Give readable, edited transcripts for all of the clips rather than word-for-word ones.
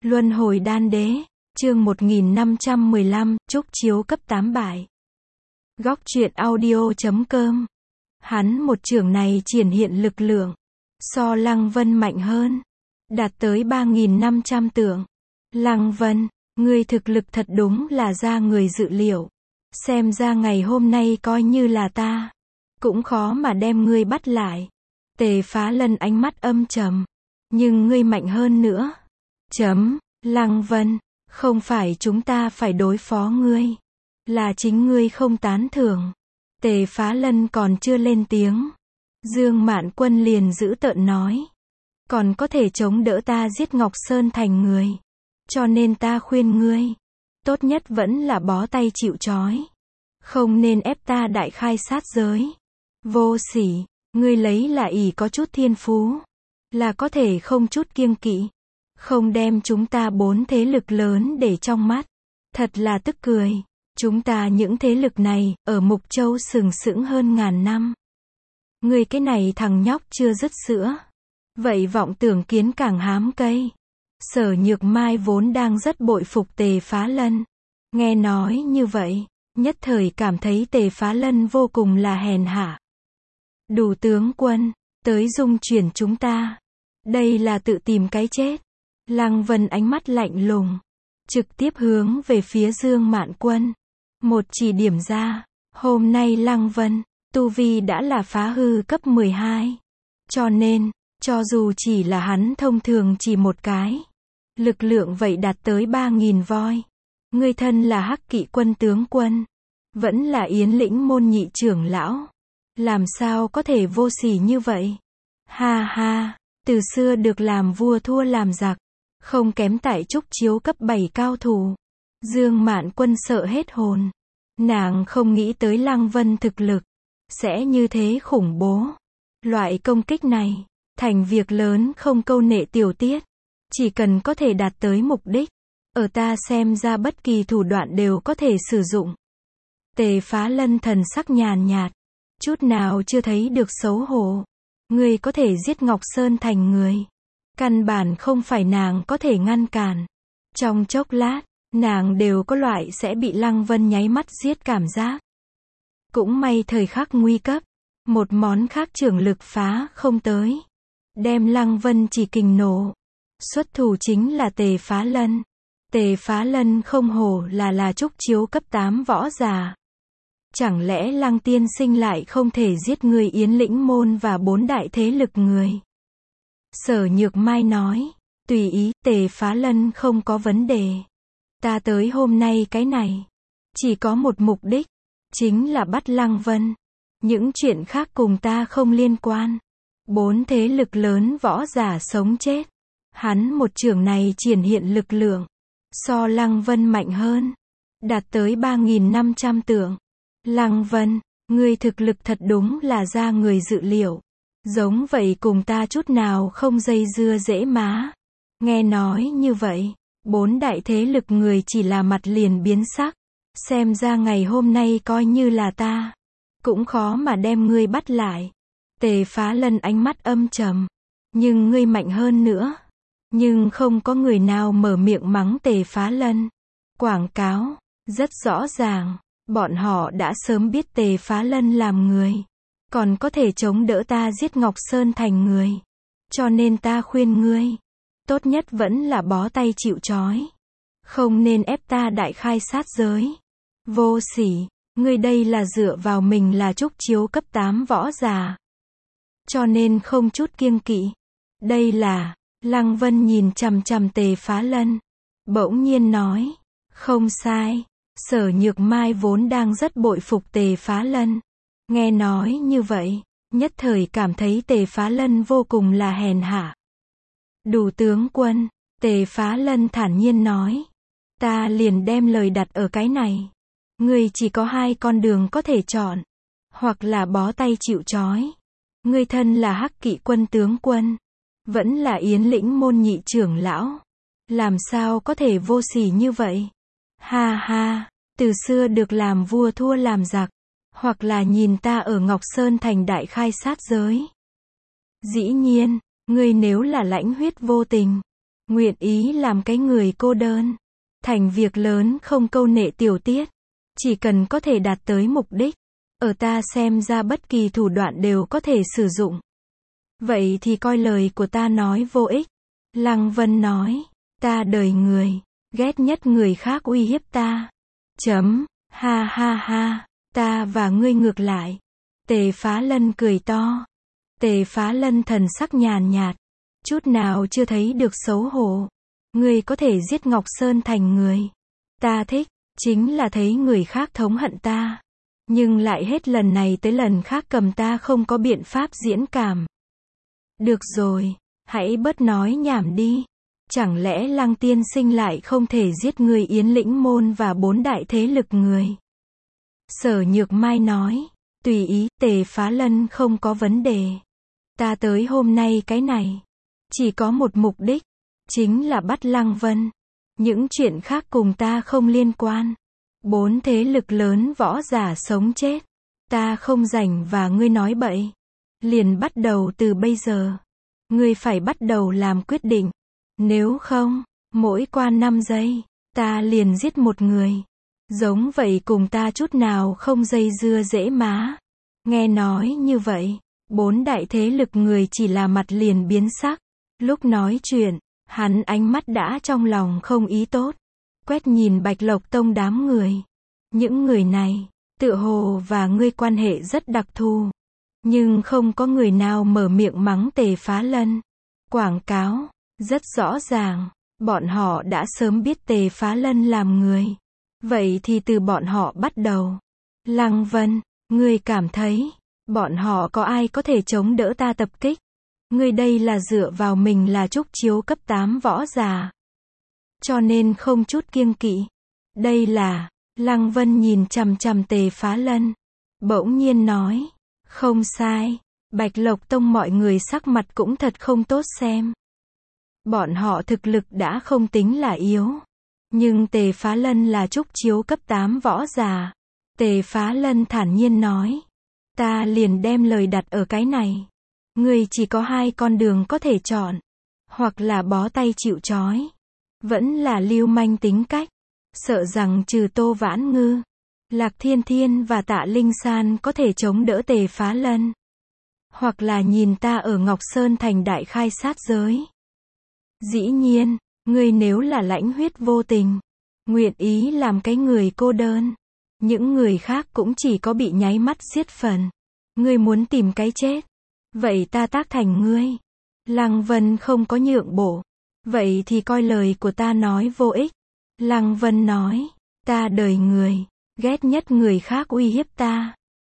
Luân hồi đan đế, chương 1515, trúc chiếu cấp 8 bại. Góc truyện audio.com. Hắn một chưởng này triển hiện lực lượng so Lăng Vân mạnh hơn, đạt tới 3.500 tượng. Lăng Vân, ngươi thực lực thật đúng là ra người dự liệu. Xem ra ngày hôm nay coi như là ta cũng khó mà đem ngươi bắt lại. Tề Phá Lân ánh mắt âm trầm. Nhưng ngươi mạnh hơn nữa. Lăng Vân, không phải chúng ta phải đối phó ngươi, là chính ngươi không tán thưởng. Tề Phá Lân còn chưa lên tiếng, Dương Mạn Quân liền giữ tợn nói, còn có thể chống đỡ ta giết Ngọc Sơn Thành người, cho nên ta khuyên ngươi, tốt nhất vẫn là bó tay chịu trói, không nên ép ta đại khai sát giới. Vô sỉ, ngươi lấy là ỷ có chút thiên phú, là có thể không chút kiêng kỵ, không đem chúng ta 4 thế lực lớn để trong mắt. Thật là tức cười. Chúng ta những thế lực này, ở Mục Châu sừng sững hơn ngàn năm. Ngươi cái này thằng nhóc chưa dứt sữa. Vậy vọng tưởng kiến càng hám cây. Sở Nhược Mai vốn đang rất bội phục Tề Phá Lân. Nghe nói như vậy, nhất thời cảm thấy Tề Phá Lân vô cùng là hèn hạ. Đủ tướng quân, tới dung chuyển chúng ta. Đây là tự tìm cái chết. Lăng Vân ánh mắt lạnh lùng, trực tiếp hướng về phía Dương Mạn Quân. Một chỉ điểm ra, hôm nay Lăng Vân, tu vi đã là phá hư cấp 12. Cho nên, cho dù chỉ là hắn thông thường chỉ một cái, lực lượng vậy đạt tới 3.000 voi. Ngươi thân là Hắc Kỵ quân tướng quân, vẫn là Yến Lĩnh môn nhị trưởng lão. Làm sao có thể vô sỉ như vậy? Ha ha, từ xưa được làm vua thua làm giặc. Không kém tại trúc chiếu cấp 7 cao thủ. Dương Mạn Quân sợ hết hồn. Nàng không nghĩ tới Lăng Vân thực lực sẽ như thế khủng bố. Loại công kích này, thành việc lớn không câu nệ tiểu tiết. Chỉ cần có thể đạt tới mục đích, ở ta xem ra bất kỳ thủ đoạn đều có thể sử dụng. Tề Phá Lân thần sắc nhàn nhạt, chút nào chưa thấy được xấu hổ. Ngươi có thể giết Ngọc Sơn Thành người, căn bản không phải nàng có thể ngăn cản. Trong chốc lát, nàng đều có loại sẽ bị Lăng Vân nháy mắt giết cảm giác. Cũng may thời khắc nguy cấp, một món khác trưởng lực phá không tới, đem Lăng Vân chỉ kình nổ. Xuất thủ chính là Tề Phá Lân. Tề Phá Lân không hổ là trúc chiếu cấp 8 võ giả. Chẳng lẽ Lăng tiên sinh lại không thể giết người Yến Lĩnh môn và 4 đại thế lực người? Sở Nhược Mai nói, tùy ý, Tề Phá Lân không có vấn đề. Ta tới hôm nay cái này, chỉ có một mục đích, chính là bắt Lăng Vân. Những chuyện khác cùng ta không liên quan. 4 thế lực lớn võ giả sống chết. Hắn một chưởng này triển hiện lực lượng so Lăng Vân mạnh hơn, đạt tới 3.500 tượng. Lăng Vân, ngươi thực lực thật đúng là ra người dự liệu. Giống vậy cùng ta chút nào không dây dưa dễ má. Nghe nói như vậy, 4 đại thế lực người chỉ là mặt liền biến sắc. Xem ra ngày hôm nay coi như là ta cũng khó mà đem ngươi bắt lại. Tề Phá Lân ánh mắt âm trầm. Nhưng ngươi mạnh hơn nữa. Nhưng không có người nào mở miệng mắng Tề Phá Lân. Quảng cáo, rất rõ ràng. Bọn họ đã sớm biết Tề Phá Lân làm người, còn có thể chống đỡ ta giết Ngọc Sơn Thành người. Cho nên ta khuyên ngươi, tốt nhất vẫn là bó tay chịu trói. Không nên ép ta đại khai sát giới. Vô sỉ, ngươi đây là dựa vào mình là trúc chiếu cấp 8 võ giả. Cho nên không chút kiêng kỵ. Đây là, Lăng Vân nhìn chằm chằm Tề Phá Lân. Bỗng nhiên nói, không sai. Sở Nhược Mai vốn đang rất bội phục Tề Phá Lân. Nghe nói như vậy, nhất thời cảm thấy Tề Phá Lân vô cùng là hèn hạ. Đủ tướng quân, Tề Phá Lân thản nhiên nói. Ta liền đem lời đặt ở cái này. Ngươi chỉ có 2 con đường có thể chọn. Hoặc là bó tay chịu trói. Ngươi thân là Hắc Kỵ quân tướng quân. Vẫn là Yến Lĩnh môn nhị trưởng lão. Làm sao có thể vô sỉ như vậy? Ha ha, từ xưa được làm vua thua làm giặc. Hoặc là nhìn ta ở Ngọc Sơn Thành đại khai sát giới. Dĩ nhiên, ngươi nếu là lãnh huyết vô tình, Nguyện ý làm cái người cô đơn. Thành việc lớn không câu nệ tiểu tiết. Chỉ cần có thể đạt tới mục đích. Ở ta xem ra bất kỳ thủ đoạn đều có thể sử dụng. Vậy thì coi lời của ta nói vô ích. Lăng Vân nói. Ta đời người. Ghét nhất người khác uy hiếp ta. Ha ha ha. Ta và ngươi ngược lại. Tề Phá Lân cười to. Tề Phá Lân thần sắc nhàn nhạt. Chút nào chưa thấy được xấu hổ. Ngươi có thể giết Ngọc Sơn Thành người. Ta thích. Chính là thấy người khác thống hận ta. Nhưng lại hết lần này tới lần khác cầm ta không có biện pháp diễn cảm. Được rồi. Hãy bớt nói nhảm đi. Chẳng lẽ Lăng tiên sinh lại không thể giết người Yến Lĩnh Môn và 4 đại thế lực người? Sở Nhược Mai nói. Tùy ý, Tề Phá Lân không có vấn đề. Ta tới hôm nay cái này. Chỉ có một mục đích. Chính là bắt Lăng Vân. Những chuyện khác cùng ta không liên quan. 4 thế lực lớn võ giả sống chết. Ta không rảnh và ngươi nói bậy. Liền bắt đầu từ bây giờ. Ngươi phải bắt đầu làm quyết định. Nếu không, mỗi qua 5 giây, ta liền giết một người. Giống vậy cùng ta chút nào không dây dưa dễ má. Nghe nói như vậy, 4 đại thế lực người chỉ là mặt liền biến sắc. Lúc nói chuyện, hắn ánh mắt đã trong lòng không ý tốt. Quét nhìn Bạch Lộc Tông đám người. Những người này, tựa hồ và ngươi quan hệ rất đặc thù. Nhưng không có người nào mở miệng mắng Tề Phá Lân. Quảng cáo, rất rõ ràng, bọn họ đã sớm biết Tề Phá Lân làm người. Vậy thì từ bọn họ bắt đầu. Lăng Vân, ngươi cảm thấy, bọn họ có ai có thể chống đỡ ta tập kích? Ngươi đây là dựa vào mình là trúc chiếu cấp 8 võ giả. Cho nên không chút kiêng kỵ. Đây là, Lăng Vân nhìn chằm chằm Tề Phá Lân. Bỗng nhiên nói, không sai, Bạch Lộc Tông mọi người sắc mặt cũng thật không tốt xem. Bọn họ thực lực đã không tính là yếu. Nhưng Tề Phá Lân là trúc chiếu cấp 8 võ giả. Tề Phá Lân thản nhiên nói. Ta liền đem lời đặt ở cái này. Ngươi chỉ có 2 con đường có thể chọn. Hoặc là bó tay chịu trói. Vẫn là lưu manh tính cách. Sợ rằng trừ Tô Vãn Ngư, Lạc Thiên Thiên và Tạ Linh San có thể chống đỡ Tề Phá Lân. Hoặc là nhìn ta ở Ngọc Sơn Thành đại khai sát giới. Dĩ nhiên, ngươi nếu là lãnh huyết vô tình, nguyện ý làm cái người cô đơn. Những người khác cũng chỉ có bị nháy mắt giết phần. Ngươi muốn tìm cái chết. Vậy ta tác thành ngươi. Lăng Vân không có nhượng bộ. Vậy thì coi lời của ta nói vô ích. Lăng Vân nói. Ta đời người. Ghét nhất người khác uy hiếp ta.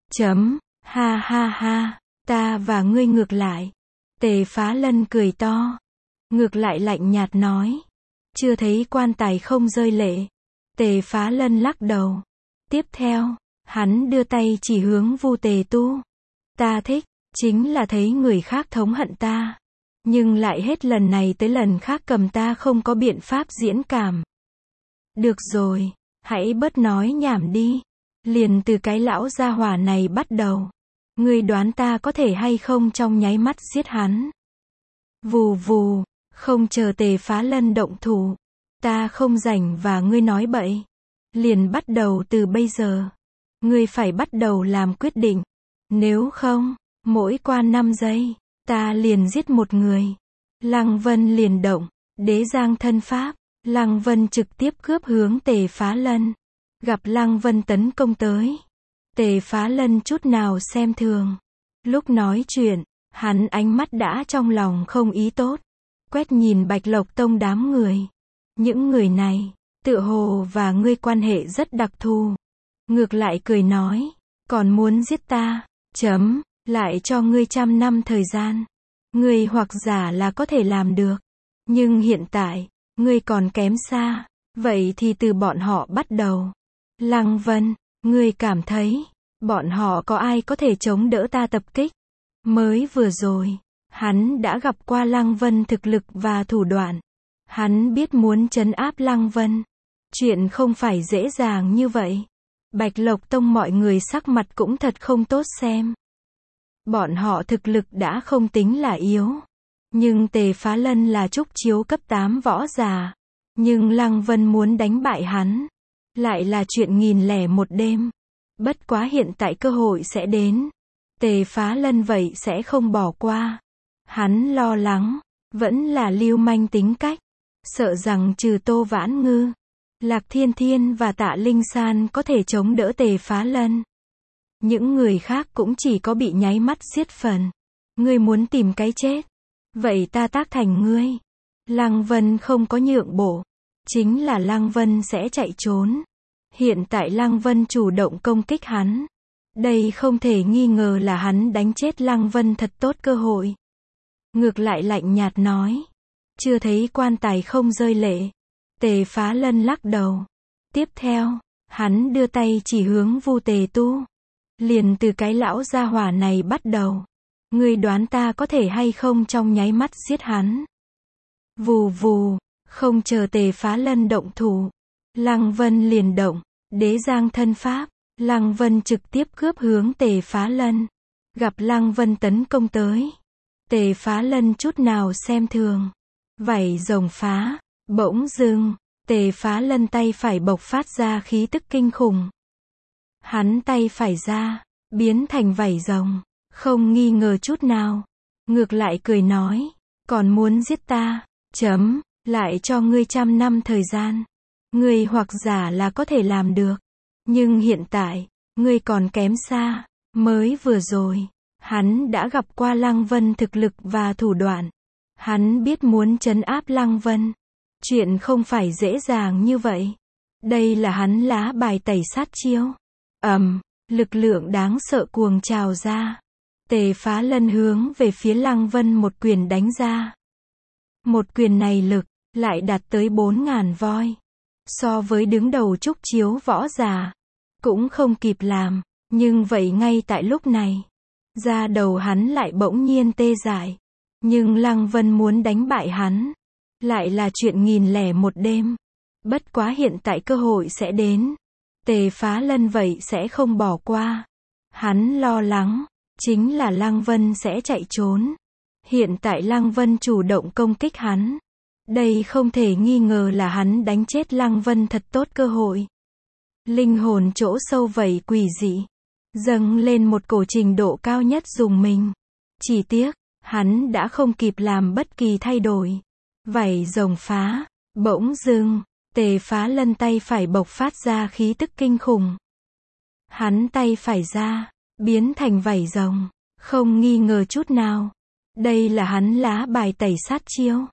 Ha ha ha. Ta và ngươi ngược lại. Tề Phá Lân cười to. Ngược lại lạnh nhạt nói. Chưa thấy quan tài không rơi lệ. Tề Phá Lân lắc đầu. Tiếp theo, hắn đưa tay chỉ hướng Vu Tề Tu. Ta thích, chính là thấy người khác thống hận ta. Nhưng lại hết lần này tới lần khác cầm ta không có biện pháp diễn cảm. Được rồi, hãy bớt nói nhảm đi. Liền từ cái lão gia hỏa này bắt đầu. Ngươi đoán ta có thể hay không trong nháy mắt giết hắn. Vù vù, không chờ Tề Phá Lân động thủ. Ta không rảnh và ngươi nói bậy. Liền bắt đầu từ bây giờ. Ngươi phải bắt đầu làm quyết định. Nếu không, mỗi qua 5 giây, ta liền giết một người. Lăng Vân liền động. Đế giang thân pháp. Lăng Vân trực tiếp cướp hướng Tề Phá Lân. Gặp Lăng Vân tấn công tới. Tề Phá Lân chút nào xem thường. Lúc nói chuyện, hắn ánh mắt đã trong lòng không ý tốt. Quét nhìn Bạch Lộc Tông đám người. Những người này, tựa hồ và ngươi quan hệ rất đặc thù. Ngược lại cười nói. Còn muốn giết ta. Lại cho ngươi 100 năm thời gian. Ngươi hoặc giả là có thể làm được. Nhưng hiện tại, ngươi còn kém xa. Vậy thì từ bọn họ bắt đầu. Lăng Vân, ngươi cảm thấy, bọn họ có ai có thể chống đỡ ta tập kích? Mới vừa rồi, hắn đã gặp qua Lăng Vân thực lực và thủ đoạn. Hắn biết muốn trấn áp Lăng Vân. Chuyện không phải dễ dàng như vậy. Bạch Lộc Tông mọi người sắc mặt cũng thật không tốt xem. Bọn họ thực lực đã không tính là yếu. Nhưng Tề Phá Lân là trúc chiếu cấp 8 võ giả. Nhưng Lăng Vân muốn đánh bại hắn. Lại là chuyện 1001 đêm. Bất quá hiện tại cơ hội sẽ đến. Tề Phá Lân vậy sẽ không bỏ qua. Hắn lo lắng. Vẫn là lưu manh tính cách. Sợ rằng trừ Tô Vãn Ngư, Lạc Thiên Thiên và Tạ Linh San có thể chống đỡ Tề Phá Lân. Những người khác cũng chỉ có bị nháy mắt giết phần. Ngươi muốn tìm cái chết. Vậy ta tác thành ngươi. Lăng Vân không có nhượng bộ. Chính là Lăng Vân sẽ chạy trốn. Hiện tại Lăng Vân chủ động công kích hắn. Đây không thể nghi ngờ là hắn đánh chết Lăng Vân thật tốt cơ hội. Ngược lại lạnh nhạt nói. Chưa thấy quan tài không rơi lệ. Tề Phá Lân lắc đầu. Tiếp theo, hắn đưa tay chỉ hướng Vu Tề Tu. Liền từ cái lão gia hỏa này bắt đầu. Ngươi đoán ta có thể hay không trong nháy mắt giết hắn. Vù vù, không chờ Tề Phá Lân động thủ. Lăng Vân liền động, đế giang thân pháp. Lăng Vân trực tiếp cướp hướng Tề Phá Lân. Gặp Lăng Vân tấn công tới. Tề Phá Lân chút nào xem thường. Vảy rồng phá, bỗng dưng, Tề Phá Lân tay phải bộc phát ra khí tức kinh khủng. Hắn tay phải ra, biến thành vảy rồng, không nghi ngờ chút nào. Ngược lại cười nói, còn muốn giết ta, lại cho ngươi 100 năm thời gian. Ngươi hoặc giả là có thể làm được. Nhưng hiện tại, ngươi còn kém xa. Mới vừa rồi, hắn đã gặp qua Lăng Vân thực lực và thủ đoạn. Hắn biết muốn trấn áp Lăng Vân. Chuyện không phải dễ dàng như vậy. Đây là hắn lá bài tẩy sát chiêu. Lực lượng đáng sợ cuồng trào ra. Tề Phá Lân hướng về phía Lăng Vân một quyền đánh ra. Một quyền này lực, lại đạt tới 4.000 voi. So với đứng đầu trúc chiếu võ giả, cũng không kịp làm. Nhưng vậy ngay tại lúc này, da đầu hắn lại bỗng nhiên tê dại. Nhưng Lăng Vân muốn đánh bại hắn, lại là chuyện 1001 đêm. Bất quá hiện tại cơ hội sẽ đến. Tề Phá Lân vậy sẽ không bỏ qua. Hắn lo lắng, chính là Lăng Vân sẽ chạy trốn. Hiện tại Lăng Vân chủ động công kích hắn. Đây không thể nghi ngờ là hắn đánh chết Lăng Vân thật tốt cơ hội. Linh hồn chỗ sâu vậy quỷ dị, dâng lên một cổ trình độ cao nhất dùng mình. Chỉ tiếc, hắn đã không kịp làm bất kỳ thay đổi. Vảy rồng phá, bỗng dưng, Tề Phá Lân tay phải bộc phát ra khí tức kinh khủng. Hắn tay phải ra, biến thành vảy rồng, không nghi ngờ chút nào. Đây là hắn lá bài tẩy sát chiêu.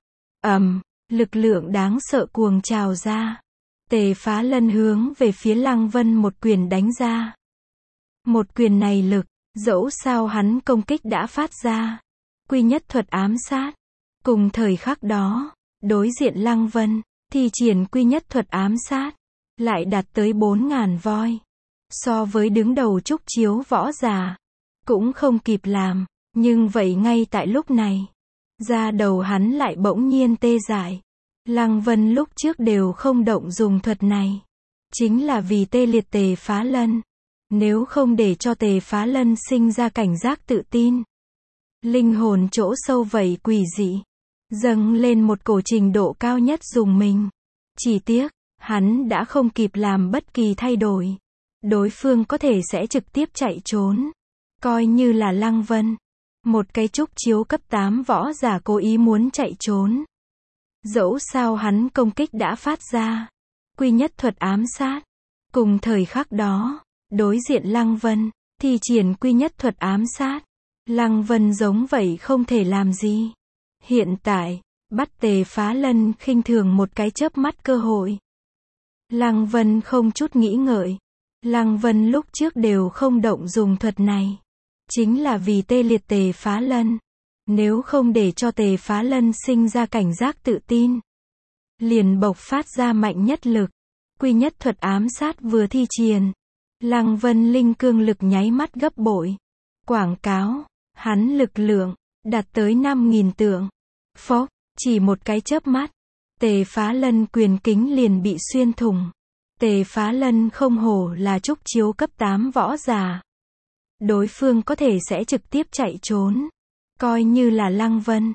Lực lượng đáng sợ cuồng trào ra. Tề Phá Lân hướng về phía Lăng Vân một quyền đánh ra. Một quyền này lực, dẫu sao hắn công kích đã phát ra. Quy nhất thuật ám sát. Cùng thời khắc đó, đối diện Lăng Vân, thi triển quy nhất thuật ám sát, lại đạt tới 4.000 voi. So với đứng đầu trúc chiếu võ giả, cũng không kịp làm. Nhưng vậy ngay tại lúc này, da đầu hắn lại bỗng nhiên tê dại. Lăng Vân lúc trước đều không động dùng thuật này. Chính là vì tê liệt Tề Phá Lân. Nếu không để cho Tề Phá Lân sinh ra cảnh giác tự tin. Linh hồn chỗ sâu vậy quỷ dị, dâng lên một cổ trình độ cao nhất dùng mình. Chỉ tiếc, hắn đã không kịp làm bất kỳ thay đổi. Đối phương có thể sẽ trực tiếp chạy trốn. Coi như là Lăng Vân, một cái trúc chiếu cấp 8 võ giả cố ý muốn chạy trốn. Dẫu sao hắn công kích đã phát ra. Quy nhất thuật ám sát. Cùng thời khắc đó, đối diện Lăng Vân, thi triển quy nhất thuật ám sát. Lăng Vân giống vậy không thể làm gì. Hiện tại, bắt Tề Phá Lân khinh thường một cái chớp mắt cơ hội. Lăng Vân không chút nghĩ ngợi. Lăng Vân lúc trước đều không động dùng thuật này. Chính là vì tê liệt Tề Phá Lân. Nếu không để cho Tề Phá Lân sinh ra cảnh giác tự tin, liền bộc phát ra mạnh nhất lực. Quy nhất thuật ám sát vừa thi triển, Lăng Vân linh cương lực nháy mắt gấp bội. Quảng cáo, hắn lực lượng đạt tới 5.000 tượng. Phốc, chỉ một cái chớp mắt, Tề Phá Lân quyền kính liền bị xuyên thủng. Tề Phá Lân không hổ là trúc chiếu cấp 8 võ giả. Đối phương có thể sẽ trực tiếp chạy trốn. Coi như là Lăng Vân,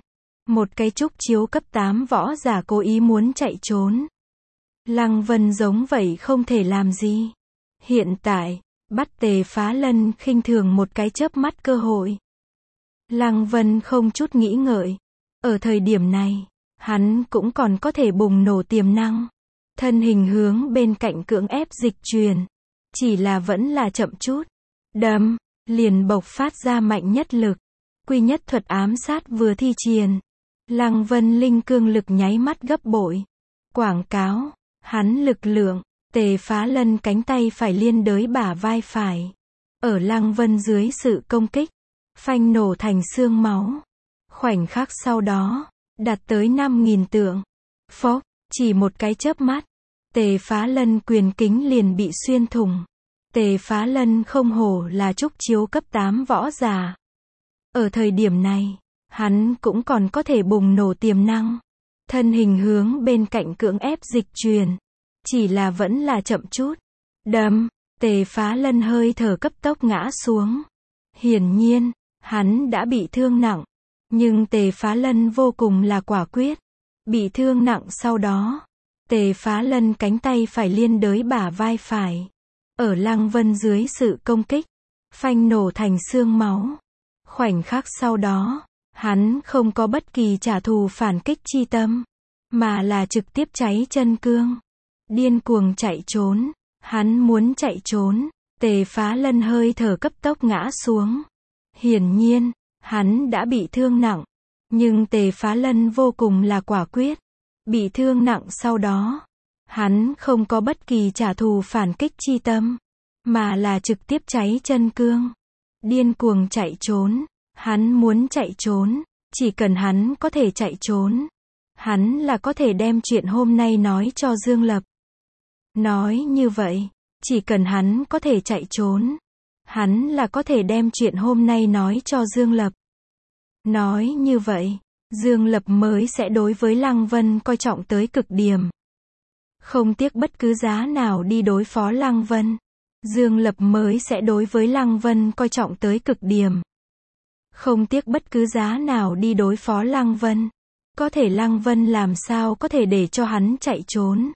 Một cái trúc chiếu cấp 8 võ giả cố ý muốn chạy trốn. Lăng Vân giống vậy không thể làm gì. Hiện tại, bắt Tề Phá Lân khinh thường một cái chớp mắt cơ hội. Lăng Vân không chút nghĩ ngợi. Ở thời điểm này, hắn cũng còn có thể bùng nổ tiềm năng. Thân hình hướng bên cạnh cưỡng ép dịch chuyển. Chỉ là vẫn là chậm chút. Đấm, liền bộc phát ra mạnh nhất lực. Quy nhất thuật ám sát vừa thi triển. Lăng Vân linh cương lực nháy mắt gấp bội. Quảng cáo, hắn lực lượng, Tề Phá Lân cánh tay phải liên đới bả vai phải. Ở Lăng Vân dưới sự công kích, phanh nổ thành xương máu. Khoảnh khắc sau đó, đạt tới 5.000 tượng. Phốc, chỉ một cái chớp mắt, Tề Phá Lân quyền kính liền bị xuyên thủng. Tề Phá Lân không hổ là trúc chiếu cấp 8 võ giả. Ở thời điểm này, hắn cũng còn có thể bùng nổ tiềm năng. Thân hình hướng bên cạnh cưỡng ép dịch chuyển. Chỉ là vẫn là chậm chút. Đấm, Tề Phá Lân hơi thở cấp tốc ngã xuống. Hiển nhiên, hắn đã bị thương nặng. Nhưng Tề Phá Lân vô cùng là quả quyết. Bị thương nặng sau đó, Tề Phá Lân cánh tay phải liên đới bả vai phải. Ở Lăng Vân dưới sự công kích, phanh nổ thành xương máu. Khoảnh khắc sau đó, hắn không có bất kỳ trả thù phản kích chi tâm, mà là trực tiếp cháy chân cương. Điên cuồng chạy trốn. Hắn muốn chạy trốn. Tề Phá Lân hơi thở cấp tốc ngã xuống. Hiển nhiên, hắn đã bị thương nặng. Nhưng Tề Phá Lân vô cùng là quả quyết. Bị thương nặng sau đó, hắn không có bất kỳ trả thù phản kích chi tâm, mà là trực tiếp cháy chân cương. Điên cuồng chạy trốn. Hắn muốn chạy trốn. Chỉ cần hắn có thể chạy trốn, hắn là có thể đem chuyện hôm nay nói cho Dương Lập. Nói như vậy, chỉ cần hắn có thể chạy trốn, hắn là có thể đem chuyện hôm nay nói cho Dương Lập. Nói như vậy, Dương Lập mới sẽ đối với Lăng Vân coi trọng tới cực điểm. Không tiếc bất cứ giá nào đi đối phó Lăng Vân. Dương Lập mới sẽ đối với Lăng Vân coi trọng tới cực điểm. Không tiếc bất cứ giá nào đi đối phó Lăng Vân. Có thể Lăng Vân làm sao có thể để cho hắn chạy trốn.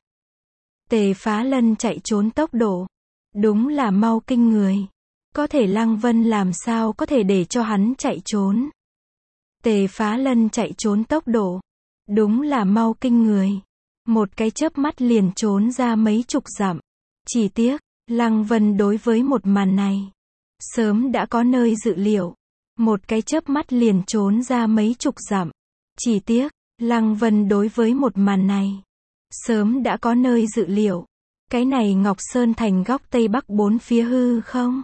Tề Phá Lân chạy trốn tốc độ, đúng là mau kinh người. Có thể Lăng Vân làm sao có thể để cho hắn chạy trốn. Tề Phá Lân chạy trốn tốc độ, đúng là mau kinh người. Một cái chớp mắt liền trốn ra mấy chục dặm. Chỉ tiếc, Lăng Vân đối với một màn này, sớm đã có nơi dự liệu. Một cái chớp mắt liền trốn ra mấy chục dặm. Chỉ tiếc, Lăng Vân đối với một màn này, sớm đã có nơi dự liệu. Cái này Ngọc Sơn Thành góc Tây Bắc bốn phía hư không?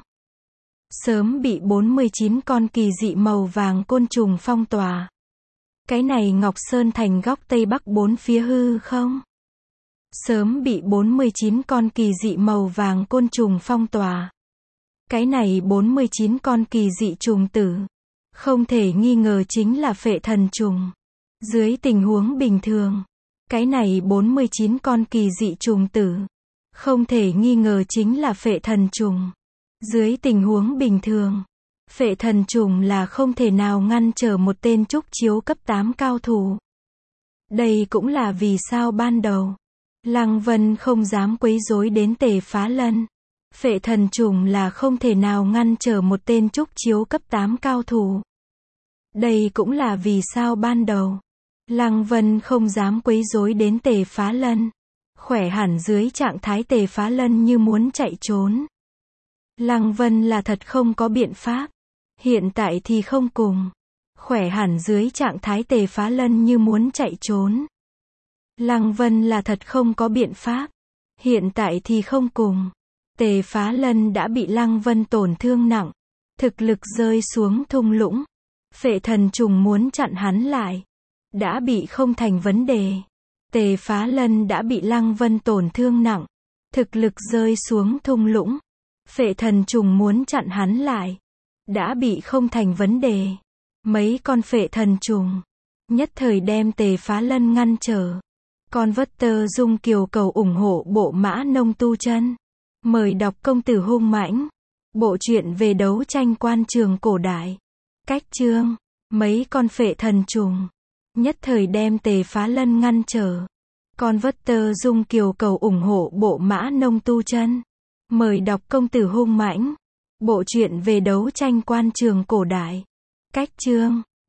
Sớm bị 49 con kỳ dị màu vàng côn trùng phong tỏa. Cái này Ngọc Sơn Thành góc Tây Bắc bốn phía hư không? Sớm bị 49 con kỳ dị màu vàng côn trùng phong tỏa. Cái này 49 con kỳ dị trùng tử, không thể nghi ngờ chính là phệ thần trùng. Dưới tình huống bình thường, cái này 49 con kỳ dị trùng tử, không thể nghi ngờ chính là phệ thần trùng. Dưới tình huống bình thường, phệ thần trùng là không thể nào ngăn trở một tên trúc chiếu cấp 8 cao thủ. Đây cũng là vì sao ban đầu, Lăng Vân không dám quấy rối đến Tề Phá Lân. Phệ thần trùng là không thể nào ngăn trở một tên trúc chiếu cấp 8 cao thủ. Đây cũng là vì sao ban đầu, Lăng Vân không dám quấy rối đến Tề Phá Lân. Khỏe hẳn dưới trạng thái Tề Phá Lân như muốn chạy trốn. Lăng Vân là thật không có biện pháp. Hiện tại thì không cùng. Khỏe hẳn dưới trạng thái Tề Phá Lân như muốn chạy trốn. Lăng Vân là thật không có biện pháp. Hiện tại thì không cùng. Tề Phá Lân đã bị Lăng Vân tổn thương nặng. Thực lực rơi xuống thung lũng. Phệ thần trùng muốn chặn hắn lại, đã bị không thành vấn đề. Tề Phá Lân đã bị Lăng Vân tổn thương nặng. Thực lực rơi xuống thung lũng. Phệ thần trùng muốn chặn hắn lại, đã bị không thành vấn đề. Mấy con phệ thần trùng nhất thời đem Tề Phá Lân ngăn trở. Con vất tơ dung kiều cầu ủng hộ bộ mã nông tu chân. Mời đọc công tử hung mãnh. Bộ truyện về đấu tranh quan trường cổ đại. Cách chương. Mấy con phệ thần trùng nhất thời đem Tề Phá Lân ngăn trở. Converter Dung Kiều cầu ủng hộ bộ Mã Nông tu chân. Mời đọc Công tử hung mãnh. Bộ truyện về đấu tranh quan trường cổ đại. Cách chương